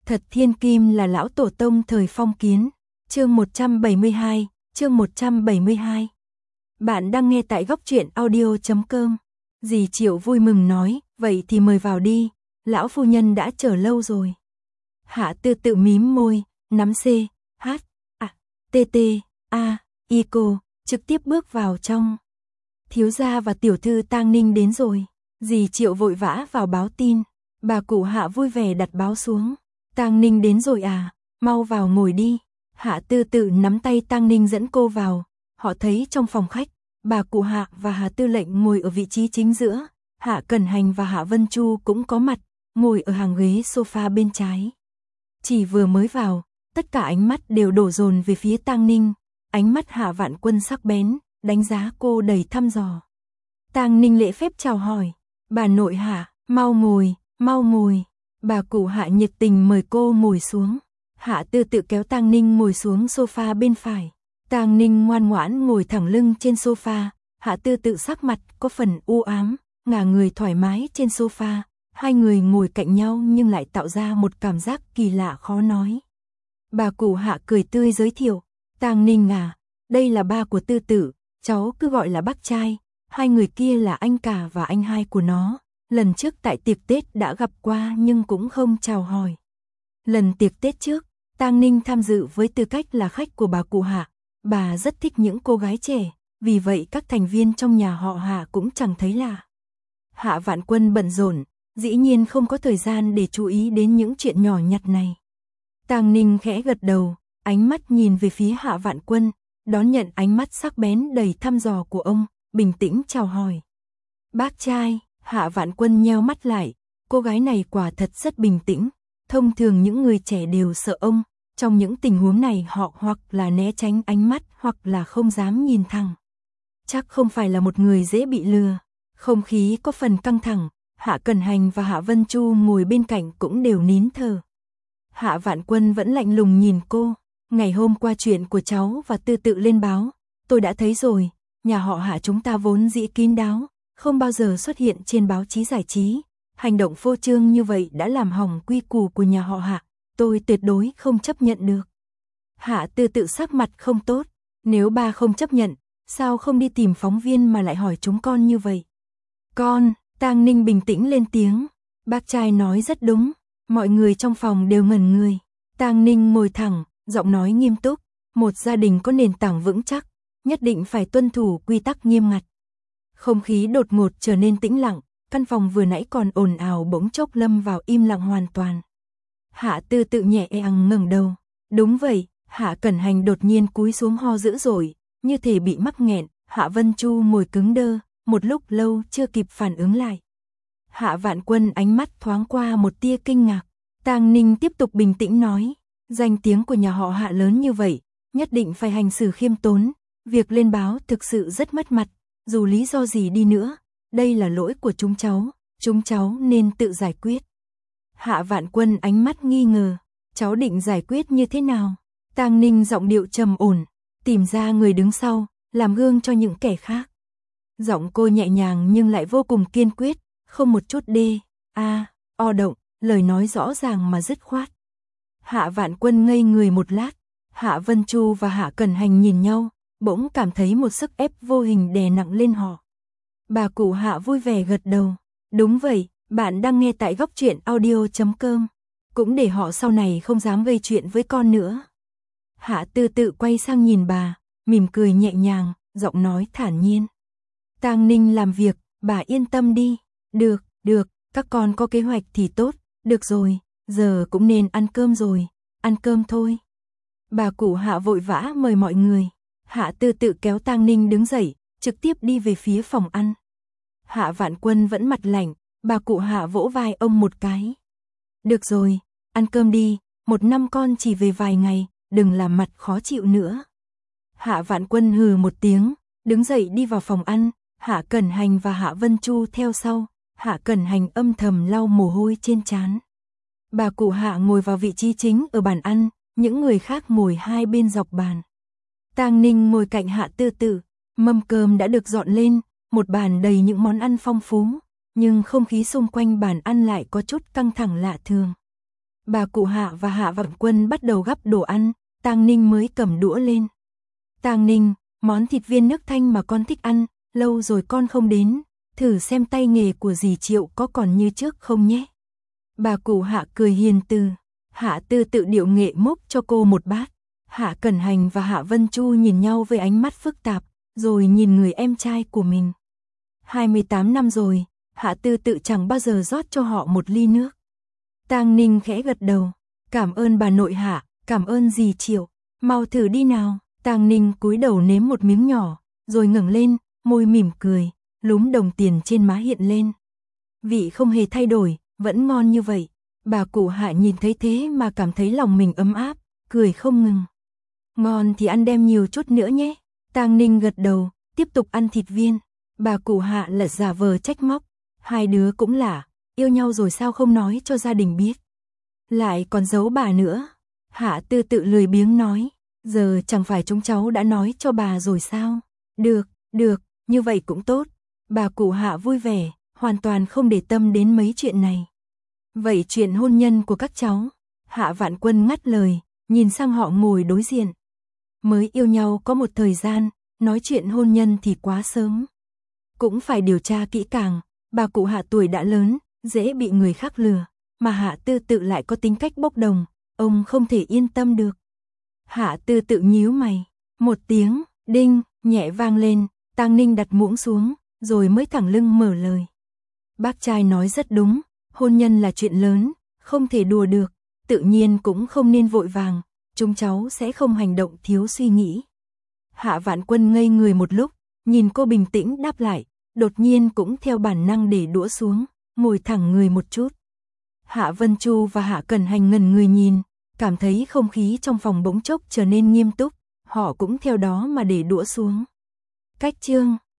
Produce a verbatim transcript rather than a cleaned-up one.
Thật thiên kim là lão tổ tông thời phong kiến. Chương một trăm bảy mươi hai, chương một trăm bảy mươi hai. Bạn đang nghe tại góc truyện audio chấm com. Dì Triệu vui mừng nói, vậy thì mời vào đi, lão phu nhân đã chờ lâu rồi. Hạ Tư tự mím môi, nắm C, H, A, T T, A, I cô, trực tiếp bước vào trong. Thiếu gia và tiểu thư Tang Ninh đến rồi. Dì Triệu vội vã vào báo tin. Bà cụ Hạ vui vẻ đặt báo xuống. Tang Ninh đến rồi à, mau vào ngồi đi. Hạ Tư tự nắm tay Tang Ninh dẫn cô vào. Họ thấy trong phòng khách, bà cụ Hạ và Hạ Tư lệnh ngồi ở vị trí chính giữa. Hạ Cẩn Hành và Hạ Vân Chu cũng có mặt, ngồi ở hàng ghế sofa bên trái. Chỉ vừa mới vào, tất cả ánh mắt đều đổ dồn về phía Tang Ninh. Ánh mắt Hạ Vạn Quân sắc bén, đánh giá cô đầy thăm dò. Tang Ninh lễ phép chào hỏi, bà nội Hạ, mau ngồi, mau ngồi. Bà cụ Hạ nhiệt tình mời cô ngồi xuống. Hạ Tư tự kéo Tang Ninh ngồi xuống sofa bên phải. Tang Ninh ngoan ngoãn ngồi thẳng lưng trên sofa. Hạ Tư tự sắc mặt có phần u ám, ngả người thoải mái trên sofa. Hai người ngồi cạnh nhau nhưng lại tạo ra một cảm giác kỳ lạ khó nói. Bà cụ Hạ cười tươi giới thiệu, Tang Ninh à, đây là ba của Tư tự, cháu cứ gọi là bác trai. Hai người kia là anh cả và anh hai của nó. Lần trước tại tiệc Tết đã gặp qua nhưng cũng không chào hỏi. Lần tiệc Tết trước, Tang Ninh tham dự với tư cách là khách của bà cụ Hạ. Bà rất thích những cô gái trẻ, vì vậy các thành viên trong nhà họ Hạ cũng chẳng thấy lạ. Hạ Vạn Quân bận rộn, dĩ nhiên không có thời gian để chú ý đến những chuyện nhỏ nhặt này. Tang Ninh khẽ gật đầu, ánh mắt nhìn về phía Hạ Vạn Quân, đón nhận ánh mắt sắc bén đầy thăm dò của ông, bình tĩnh chào hỏi. Bác trai. Hạ Vạn Quân nheo mắt lại, cô gái này quả thật rất bình tĩnh. Thông thường những người trẻ đều sợ ông, trong những tình huống này họ hoặc là né tránh ánh mắt hoặc là không dám nhìn thẳng. Chắc không phải là một người dễ bị lừa. Không khí có phần căng thẳng, Hạ Cẩn Hành và Hạ Vân Chu ngồi bên cạnh cũng đều nín thở. Hạ Vạn Quân vẫn lạnh lùng nhìn cô, ngày hôm qua chuyện của cháu và Tư tự lên báo, tôi đã thấy rồi, nhà họ Hạ chúng ta vốn dĩ kín đáo, không bao giờ xuất hiện trên báo chí giải trí. Hành động phô trương như vậy đã làm hỏng quy củ của nhà họ Hạ, tôi tuyệt đối không chấp nhận được. Hạ Tư tự sắc mặt không tốt, nếu ba không chấp nhận, sao không đi tìm phóng viên mà lại hỏi chúng con như vậy? Con, Tang Ninh bình tĩnh lên tiếng, bác trai nói rất đúng, mọi người trong phòng đều ngẩn người. Tang Ninh ngồi thẳng, giọng nói nghiêm túc, một gia đình có nền tảng vững chắc, nhất định phải tuân thủ quy tắc nghiêm ngặt. Không khí đột ngột trở nên tĩnh lặng, căn phòng vừa nãy còn ồn ào bỗng chốc lâm vào im lặng hoàn toàn. Hạ Tư tự nhẹ nhàng ngẩng đầu. Đúng vậy, Hạ Cẩn Hành đột nhiên cúi xuống ho dữ dội, như thể bị mắc nghẹn. Hạ Vân Chu ngồi cứng đơ, một lúc lâu chưa kịp phản ứng lại. Hạ Vạn Quân ánh mắt thoáng qua một tia kinh ngạc. Tang Ninh tiếp tục bình tĩnh nói, danh tiếng của nhà họ Hạ lớn như vậy, nhất định phải hành xử khiêm tốn. Việc lên báo thực sự rất mất mặt. Dù lý do gì đi nữa, đây là lỗi của chúng cháu, chúng cháu nên tự giải quyết. Hạ Vạn Quân ánh mắt nghi ngờ, cháu định giải quyết như thế nào? Tang Ninh giọng điệu trầm ổn, tìm ra người đứng sau, làm gương cho những kẻ khác. Giọng cô nhẹ nhàng nhưng lại vô cùng kiên quyết, không một chút đê, a, o động, lời nói rõ ràng mà dứt khoát. Hạ Vạn Quân ngây người một lát, Hạ Vân Chu và Hạ Cẩn Hành nhìn nhau, bỗng cảm thấy một sức ép vô hình đè nặng lên họ. Bà cụ Hạ vui vẻ gật đầu. Đúng vậy, bạn đang nghe tại góc truyện audio chấm com. Cũng để họ sau này không dám gây chuyện với con nữa. Hạ Tư tự quay sang nhìn bà, mỉm cười nhẹ nhàng, giọng nói thản nhiên. Tang Ninh làm việc, bà yên tâm đi. Được, được, các con có kế hoạch thì tốt. Được rồi, giờ cũng nên ăn cơm rồi. Ăn cơm thôi. Bà cụ Hạ vội vã mời mọi người. Hạ Tư tự kéo Tang Ninh đứng dậy, trực tiếp đi về phía phòng ăn. Hạ Vạn Quân vẫn mặt lạnh, bà cụ Hạ vỗ vai ông một cái. Được rồi, ăn cơm đi, một năm con chỉ về vài ngày, đừng làm mặt khó chịu nữa. Hạ Vạn Quân hừ một tiếng, đứng dậy đi vào phòng ăn, Hạ Cẩn Hành và Hạ Vân Chu theo sau. Hạ Cẩn Hành âm thầm lau mồ hôi trên trán. Bà cụ Hạ ngồi vào vị trí chính ở bàn ăn, những người khác ngồi hai bên dọc bàn. Tang Ninh ngồi cạnh Hạ Tư tự, mâm cơm đã được dọn lên, một bàn đầy những món ăn phong phú, nhưng không khí xung quanh bàn ăn lại có chút căng thẳng lạ thường. Bà cụ Hạ và Hạ Vạn Quân bắt đầu gắp đồ ăn, Tang Ninh mới cầm đũa lên. Tang Ninh, món thịt viên nước thanh mà con thích ăn, lâu rồi con không đến, thử xem tay nghề của dì Triệu có còn như trước không nhé. Bà cụ Hạ cười hiền từ, Hạ Tư Tự điệu nghệ múc cho cô một bát. Hạ Cẩn Hành và Hạ Vân Chu nhìn nhau với ánh mắt phức tạp, rồi nhìn người em trai của mình. hai mươi tám năm rồi, Hạ Tư Tự chẳng bao giờ rót cho họ một ly nước. Tang Ninh khẽ gật đầu, cảm ơn bà nội Hạ, cảm ơn dì Triệu, mau thử đi nào. Tang Ninh cúi đầu nếm một miếng nhỏ, rồi ngẩng lên, môi mỉm cười, lúm đồng tiền trên má hiện lên. Vị không hề thay đổi, vẫn ngon như vậy. Bà cụ Hạ nhìn thấy thế mà cảm thấy lòng mình ấm áp, cười không ngừng. Ngon thì ăn đem nhiều chút nữa nhé. Tang Ninh gật đầu, tiếp tục ăn thịt viên. Bà cụ Hạ lại giả vờ trách móc, hai đứa cũng lạ, yêu nhau rồi sao không nói cho gia đình biết. Lại còn giấu bà nữa. Hạ Tư Tự lười biếng nói, giờ chẳng phải chúng cháu đã nói cho bà rồi sao? Được, được, như vậy cũng tốt. Bà cụ Hạ vui vẻ, hoàn toàn không để tâm đến mấy chuyện này. Vậy chuyện hôn nhân của các cháu? Hạ Vạn Quân ngắt lời, nhìn sang họ ngồi đối diện. Mới yêu nhau có một thời gian, nói chuyện hôn nhân thì quá sớm. Cũng phải điều tra kỹ càng, bà cụ Hạ tuổi đã lớn, dễ bị người khác lừa, mà Hạ Tư Tự lại có tính cách bốc đồng, ông không thể yên tâm được. Hạ Tư Tự nhíu mày, một tiếng, đinh, nhẹ vang lên, Tang Ninh đặt muỗng xuống, rồi mới thẳng lưng mở lời. Bác trai nói rất đúng, hôn nhân là chuyện lớn, không thể đùa được, tự nhiên cũng không nên vội vàng, chúng cháu sẽ không hành động thiếu suy nghĩ. Hạ Vạn Quân ngây người một lúc, nhìn cô bình tĩnh đáp lại, đột nhiên cũng theo bản năng để đũa xuống, ngồi thẳng người một chút. Hạ Vân Chu và Hạ Cẩn Hành ngẩn người nhìn, cảm thấy không khí trong phòng bỗng chốc trở nên nghiêm túc, họ cũng theo đó mà để đũa xuống. Cách chương